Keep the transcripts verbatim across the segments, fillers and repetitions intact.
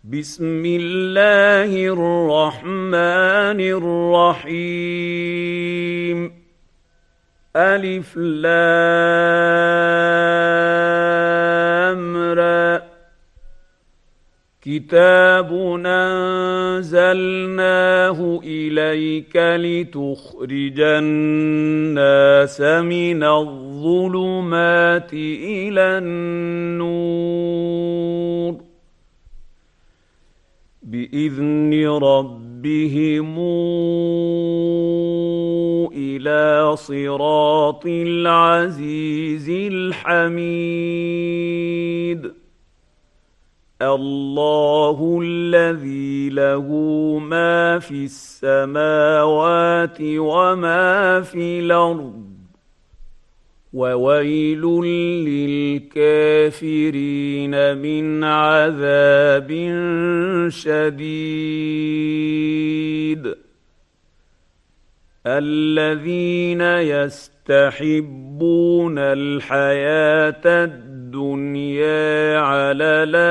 بسم الله الرحمن الرحيم. ألف لام را. كتاب أنزلناه إليك لتخرج الناس من الظلمات إلى النور بإذن ربهم إلى صراط العزيز الحميد. الله الذي له ما في السماوات وما في الأرض وويل للكافرين من عذاب شديد. الذين يستحبون الحياة الدنيا على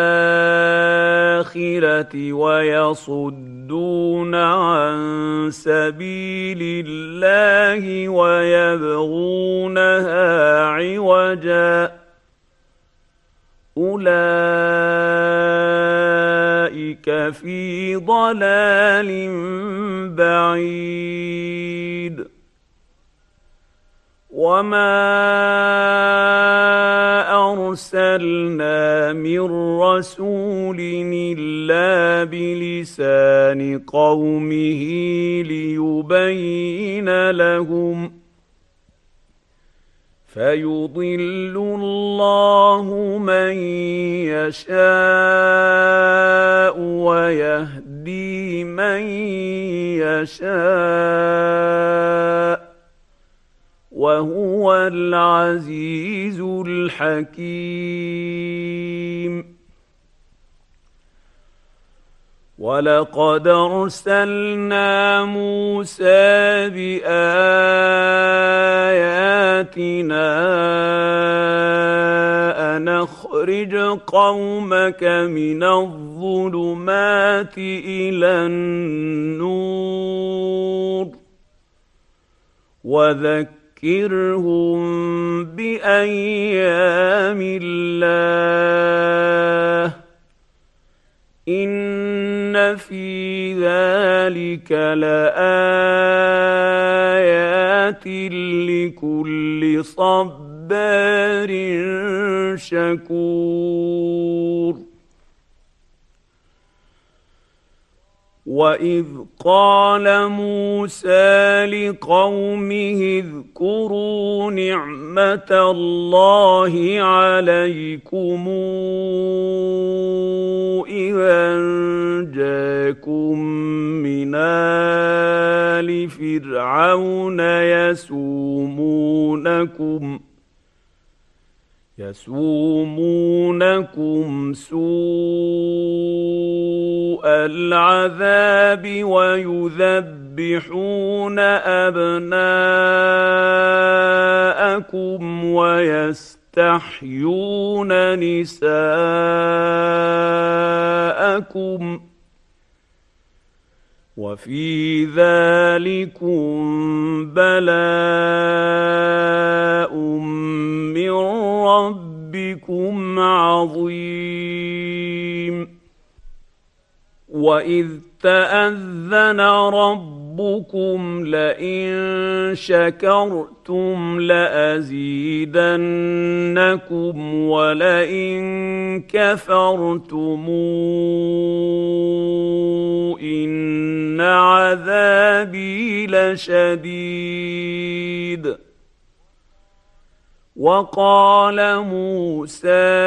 الآخرة ويصدون عن سبيل الله ويبغونها عوجا أولئك في ضلال بعيد. وما أرسلنا من رسول إلا بلسان قومه ليبين لهم فيضل الله من يشاء ويهدي من يشاء وهو العزيز الحكيم. ولقد أرسلنا موسى بآياتنا أن أخرج قومك من الظلمات إلى النور وذكرهم بأيام الله إن في ذلك لآيات لكل صبار شكور. وإذ قال موسى لقومه اذكروا نعمة الله عليكم إذا جاءكم من آل فرعون يسومونكم يسومونكم سوء العذاب ويذبحون أبناءكم ويستحيون نساءكم وفي ذلكم بلاء من ربكم عظيم. وإذ تأذن ربكم لئن شكرتم لأزيدنكم ولئن كفرتم إن عذابي لشديد. وقال موسى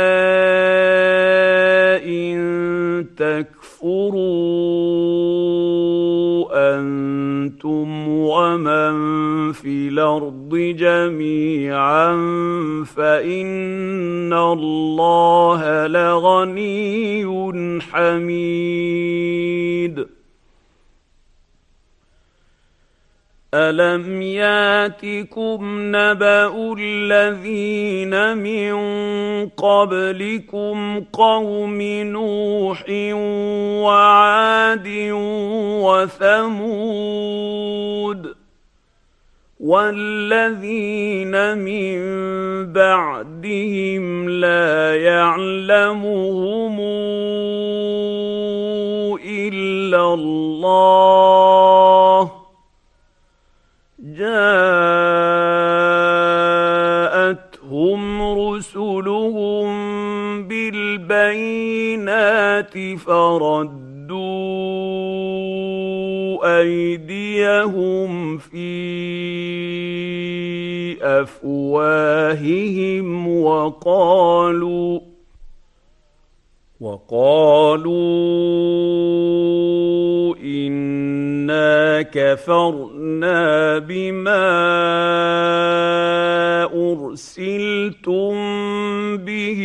إن تكفروا أنتم ومن في الأرض جميعا فإن الله لغني حميد. ألم ياتكم نبأ الذين من قبلكم قوم نوح وعاد وثمود والذين من بعدهم لا يعلمهم إلا الله جاءتهم رسلهم بالبينات فردوا أيديهم في أفواههم وقالوا وقالوا إنا كفرنا بما أرسلتم به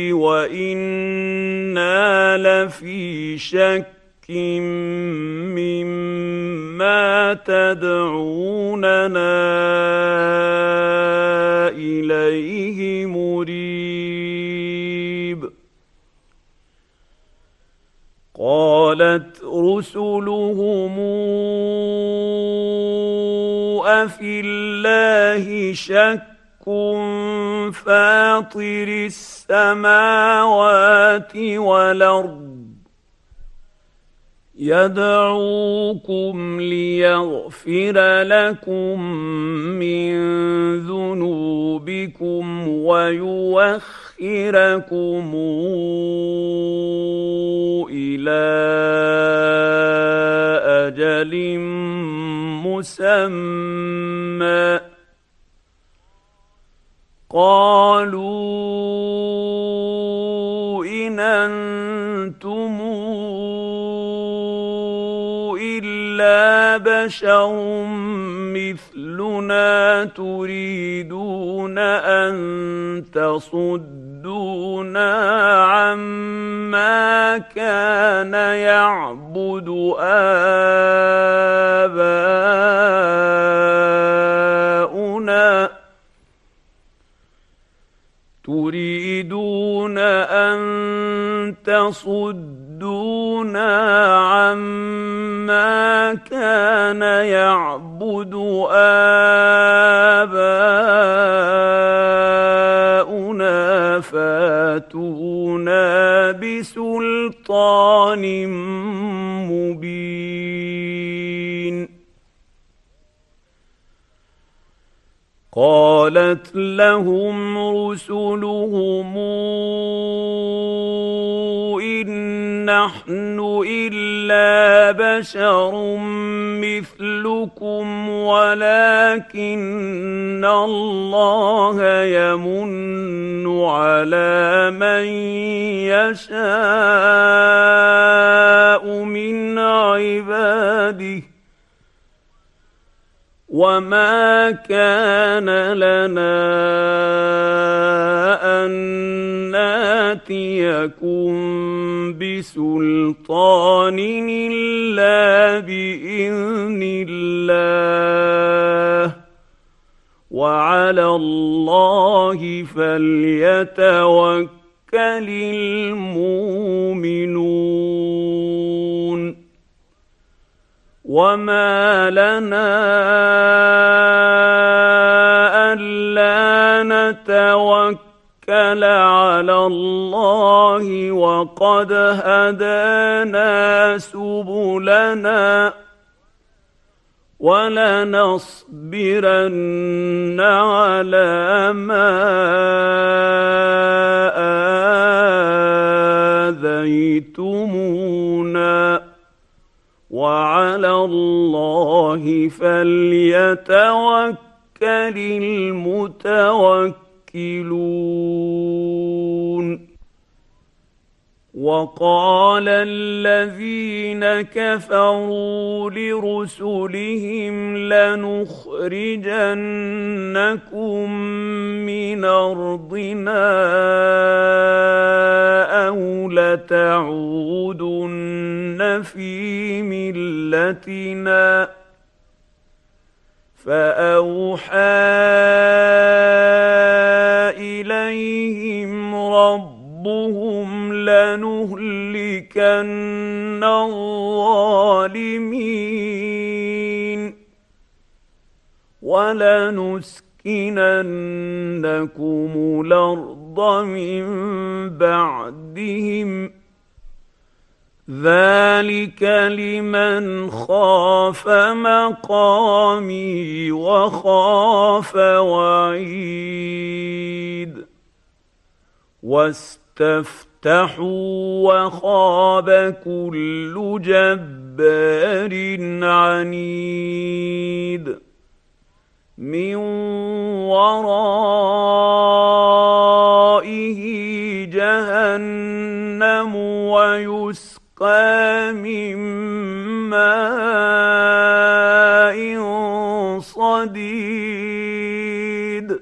وإنا لفي شك مما تدعوننا إليه مريب قالت رسلهم أفي الله شك فاطر السماوات والأرض يدعوكم ليغفر لكم من ذنوبكم ويوخركم إلى أجل مسمى قالوا إن أنتم إلا بشر مثلنا تريدون أن تصدونا عما كان يعبد آباؤنا تريدون أن تصدونا عما كان يعبد آباؤنا فاتونا بسلطان مبين قالت لهم رسلهم إن نحن إلا بشر مثلكم ولكن الله يمن على من يشاء من عباده وما كان لنا أن ناتيكم بسلطان إلا بإذن الله وعلى الله فليتوكل المؤمنون وما لنا ألا نتوكل على الله وقد هدانا سبلنا ولنصبرن على ما آذيتمونا وعلى الله فليتوكل المتوكلون وقال الذين كفروا لرسلهم لنخرجنكم من أرضنا أو لتعودن في ملتنا فأوحى إليهم ربهم لنهلكن الظالمين ولنسكننكم الأرض من بعدهم ذلك لمن خاف مقامي وخاف وعيد واستفتحوا وخاب كل جبار عنيد من ورائه جهنم ويسقى من ماء صديد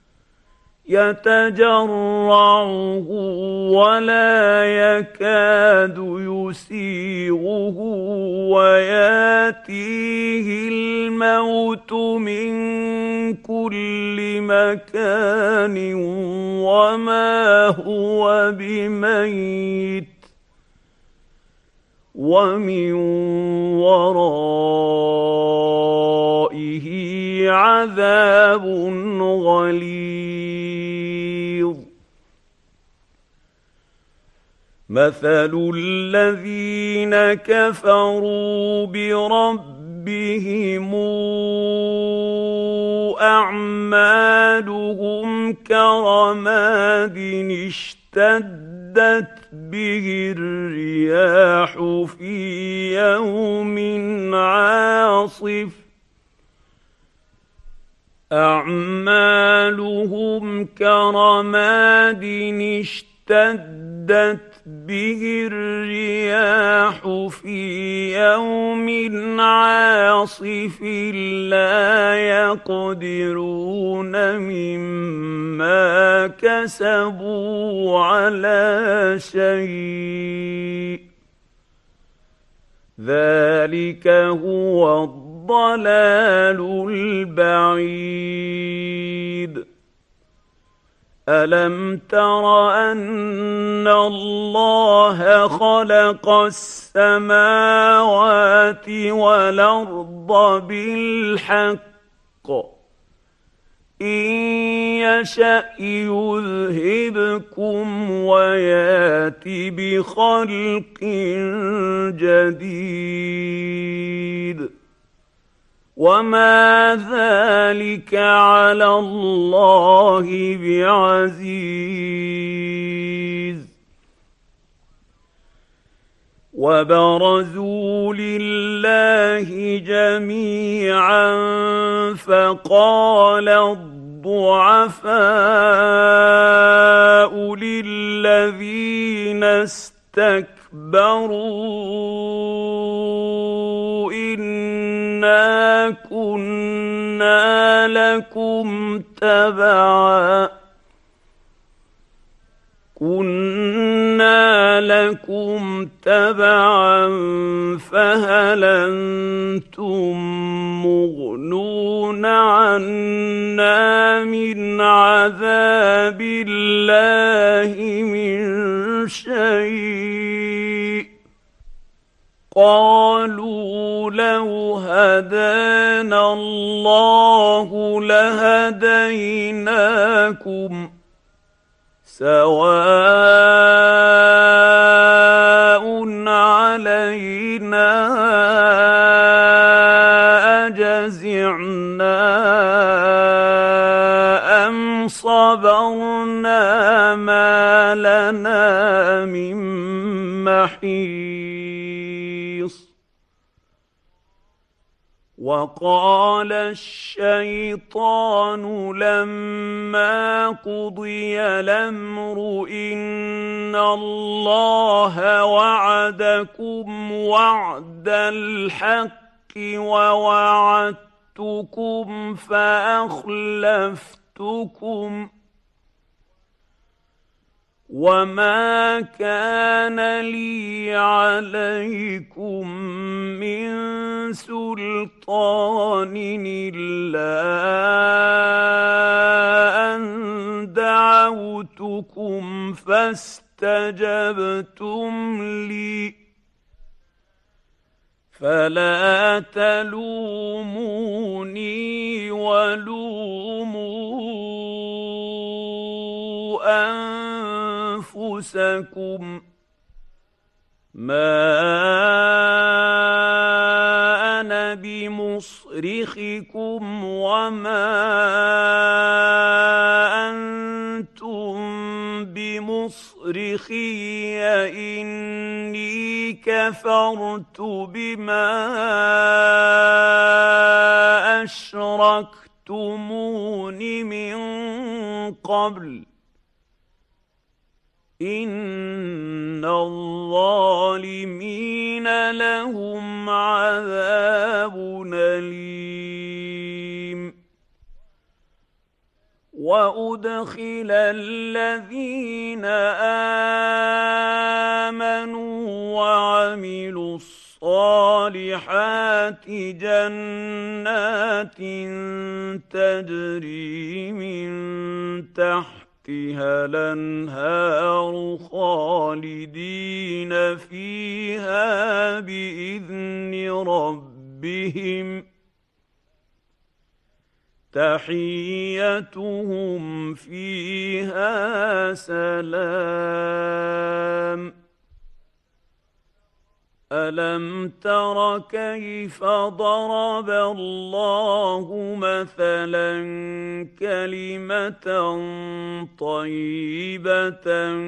يتجرعه ولا يكاد يسيغه وياتيه الموت من كل مكان وما هو بميت ومن ورائه عذاب غليظ مثل الذين كفروا بربهم أعمالهم كرماد اشتدت به الرياح في يوم عاصف أعمالهم كرماد اشتدت به الرياح في يوم عاصف لا يقدرون مما كسبوا على شيء ذلك هو الضلال البعيد ألم تر أن الله خلق السماوات والأرض بالحق إن يشأ يذهبكم ويات بخلق جديد وما ذلك على الله بعزيز وبرزوا لله جميعا فقال الضعفاء للذين استكبروا إنا كنا لكم تبعا كنا لكم تبعا فهل أنتم مغنون عنا من عذاب الله من شيء قالوا لو هدانا الله لهديناكم سواء علينا أجزعنا أم صبرنا ما لنا من محيص وقال الشيطان لما قضي الأمر إن الله وعدكم وعد الحق ووعدتكم فأخلفتكم وما كان لي عليكم من سلطان إلا أن دعوتكم فاستجبتم لي فلا تلوموني ولوموا أنفسكم ما أنا بمصرخكم وما أنتم بمصرخي إني كفرت بما أشركتمون من قبل إن الظالمين لهم عذاب أليم وأدخل الذين آمنوا وعملوا الصالحات جنات تجري من تحتها الأنهار خالدين فيها بإذن ربهم تحيتهم فيها سلام ألم تر كيف ضرب الله مثلا كلمة طيبة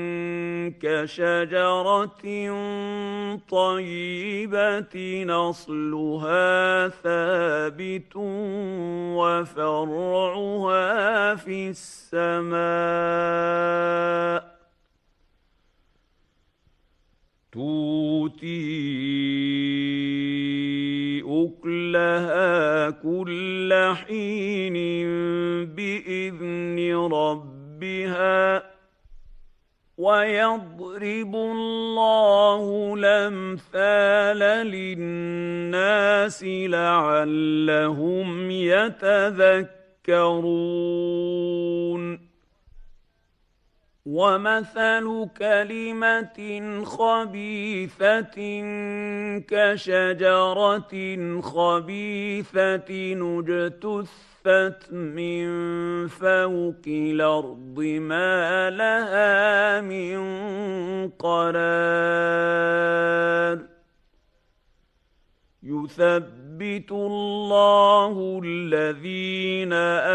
كشجرة طيبة أصلها ثابت وفرعها في السماء تؤتي أكلها كل حين بإذن ربها ويضرب الله الأمثال للناس لعلهم يتذكرون ومثل كلمة خبيثة كشجرة خبيثة اجتثت من فوق الأرض ما لها من قرار يثبت الله الذين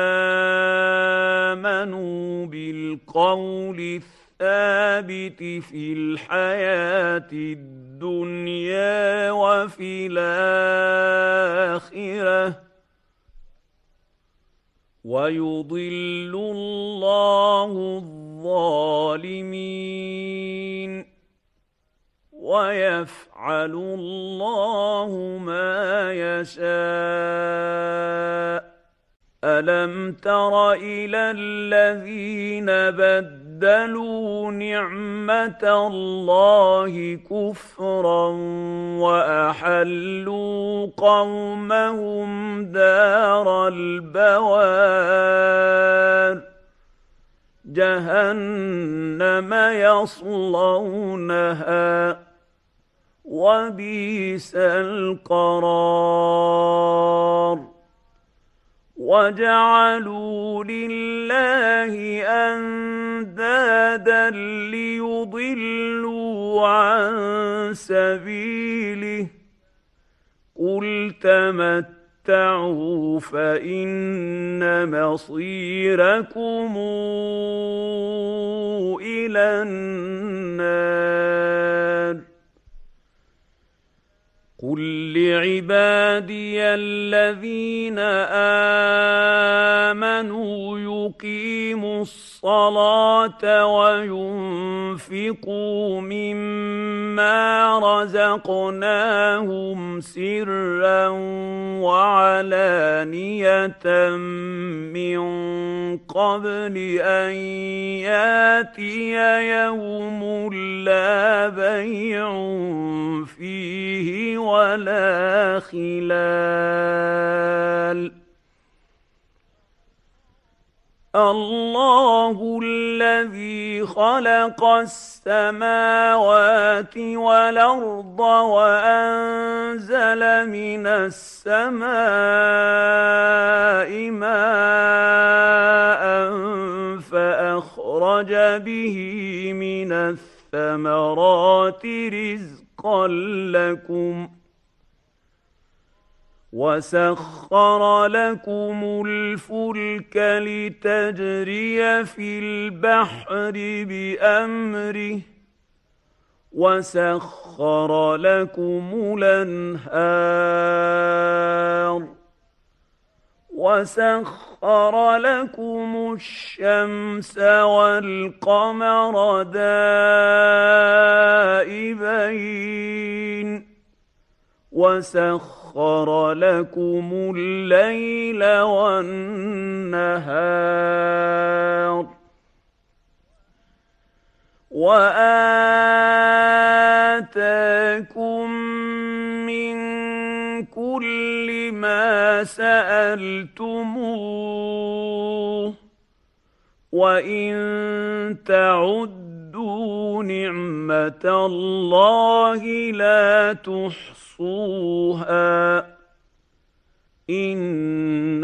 آمنوا بالقول الثابت في الحياة الدنيا وفي الآخرة ويضل الله الظالمين ويفعل الله ما يشاء ألم تر إلى الذين بدلوا نعمة الله كفرا وأحلوا قومهم دار البوار جهنم يصلونها وبئس القرار وجعلوا لله أندادا ليضلوا عن سبيله قل تمتعوا فإن مصيركم إلى النار قل لعبادي الذين آمنوا يقيموا الصلاة وينفقوا مما رزقناهم سرا وعلانية من قبل أن ياتي يوم لا بيع فيه ولا خلال الله الذي خلق السماوات والأرض وأنزل من السماء ماء فأخرج به من الثمرات رزقا لكم وسخر لكم الفلك لتجري في البحر بأمره وسخر لكم الأنهار وسخر لكم الشمس والقمر دائبين وسخر لكم الليل والنهار وآتاكم من كل ما سألتموه وإن تعدوا نعمة الله لا تحصوها إن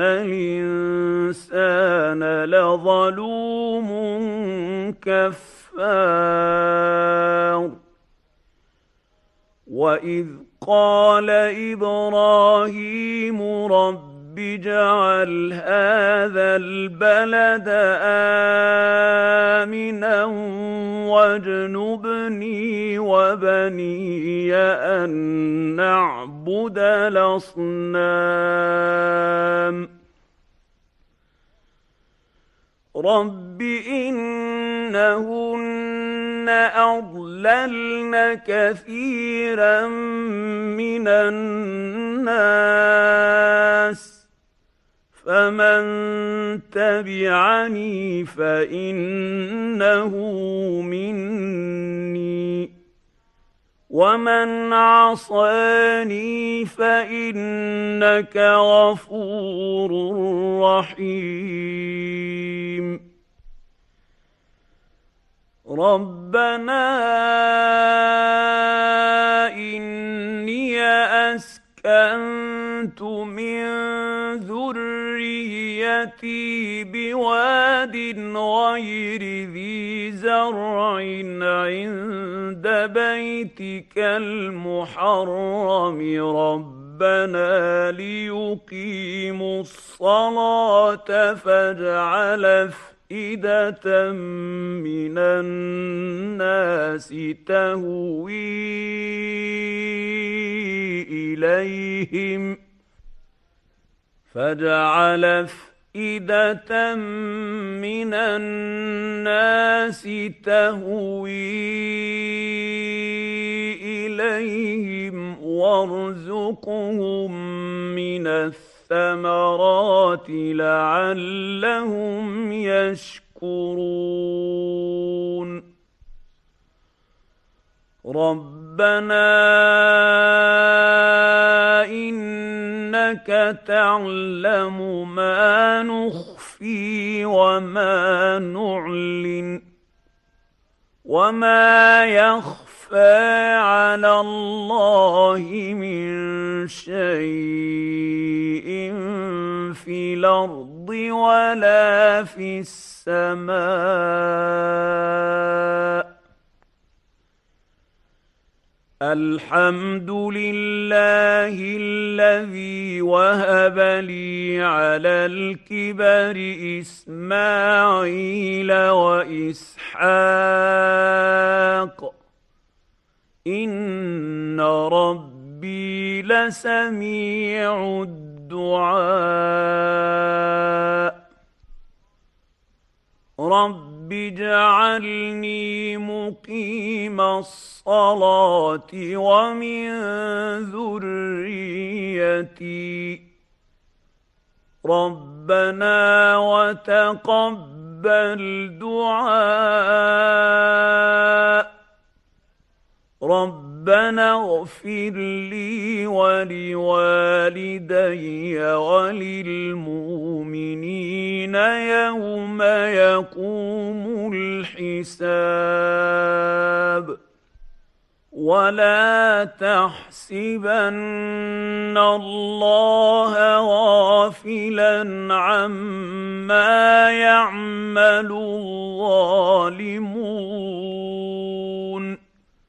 الإنسان لظلوم كفار وإذ قال إبراهيم رب اجعل هذا البلد آمنا واجنبني وبني أن نعبد الأصنام رب إنهن أضللن كثيرا من الناس فمن تبعني فإنه مني ومن عصاني فإنك غفور رحيم ربنا إني أسكنت من ذريتي بواد غير ذي زرع عند بيتك المحرم ربنا ليقيموا الصلاة فاجعل أفئدة من الناس تهوي إليهم فاجعل أفئدة من الناس تهوي إليهم وارزقهم من الثمرات لعلهم يشكرون ربنا إنك تعلم ما نخفي وما نعلن وما يخفى على الله من شيء في الأرض ولا في السماء الحمد لله الذي وهب لي على الكبر إسماعيل وإسحاق إن ربي لسميع الدعاء رب اجعلني مقيم الصلاة ومن ذريتي ربنا وتقبل دعاء ربنا اغفر لي ولوالدي وللمؤمنين يوم يقوم الحساب ولا تحسبن الله غافلا عما يعمل الظالمون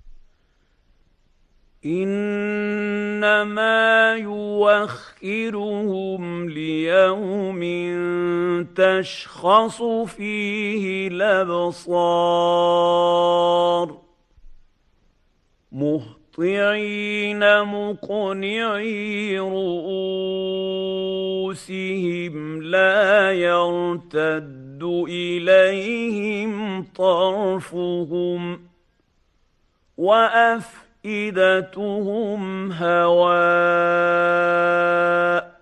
إنما يوخرهم ليوم تشخص فيه الأبصار مهطعين مقنعي رؤوسهم لا يرتد إليهم طرفهم وأفئدتهم هواء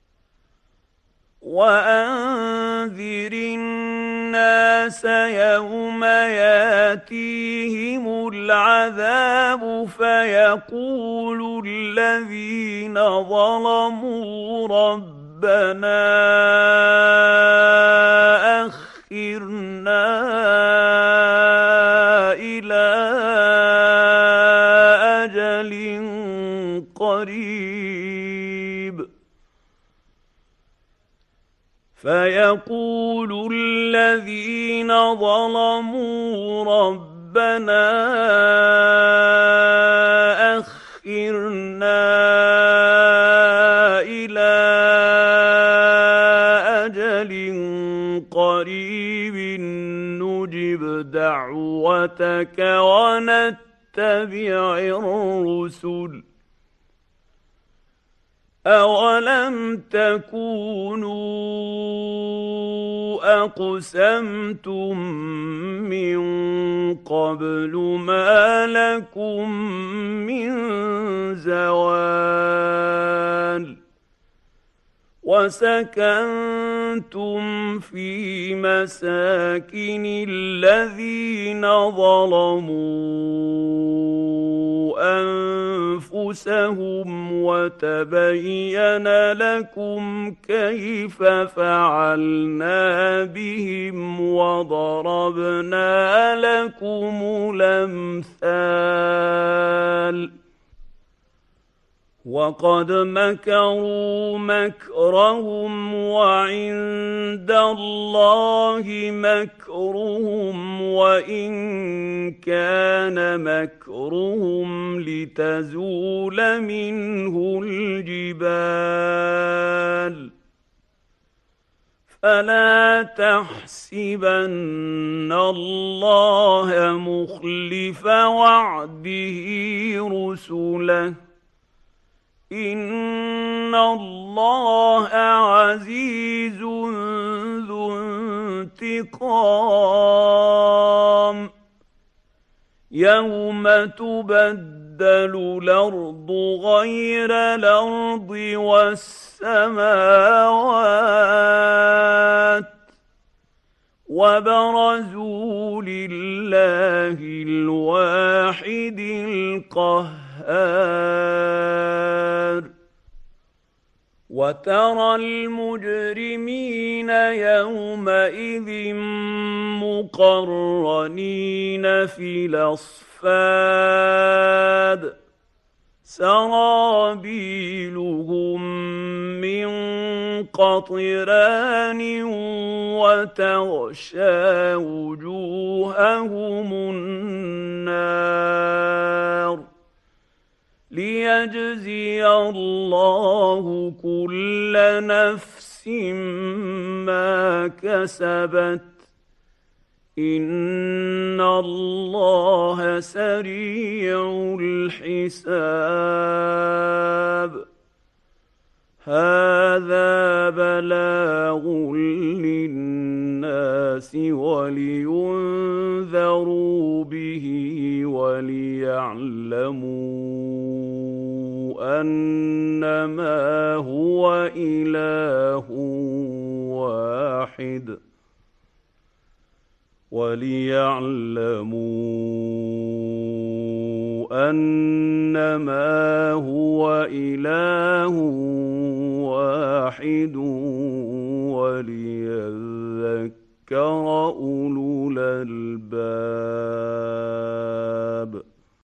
وأنذر الناس يوم ياتيهم العذاب فيقول الذين ظلموا ربنا أخرنا إلى أجل قريب فيقول الذين ظلموا ربنا أخرنا إلى أجل قريب نجب دعوتك ونتبع الرسل أولم تكونوا أقسمتم من قبل ما لكم من زوال وسكنتم في مساكن الذين ظلموا أنفسهم وتبين لكم كيف فعلنا بهم وضربنا لكم الأمثال وقد مكروا مكرهم وعند الله مكرهم وإن كان مكرهم لتزول منه الجبال فلا تحسبن الله مخلف وعده رسله إن الله عزيز ذو انتقام يوم تبدل الأرض غير الأرض والسماوات وبرزوا لله الواحد القهار وترى المجرمين يومئذ مقرنين في الأصفاد سرابيلهم من قطران وتغشى وجوههم النار ليجزي الله كل نفس ما كسبت إن الله سريع الحساب كسب هذا بلاغ للناس ولينذروا به وليعلموا أنما هو إله واحد وليعلموا أنما هو إله واحد وليذكر أولو الألباب.